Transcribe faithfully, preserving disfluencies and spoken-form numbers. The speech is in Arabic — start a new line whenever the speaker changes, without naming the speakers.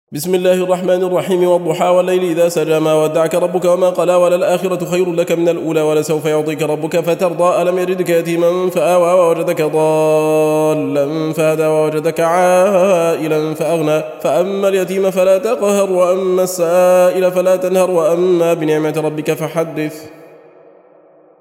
بسم الله الرحمن الرحيم والضحى والليل إذا سجى ما ودعك ربك وما قلى وللآخرة خير لك من الأولى ولسوف يعطيك ربك فترضى ألم يجدك يتيما فآوى ووجدك ضالا فهدى ووجدك عائلا فأغنى فأما اليتيم فلا تقهر وأما السائل فلا تنهر وأما بنعمة ربك فحدث.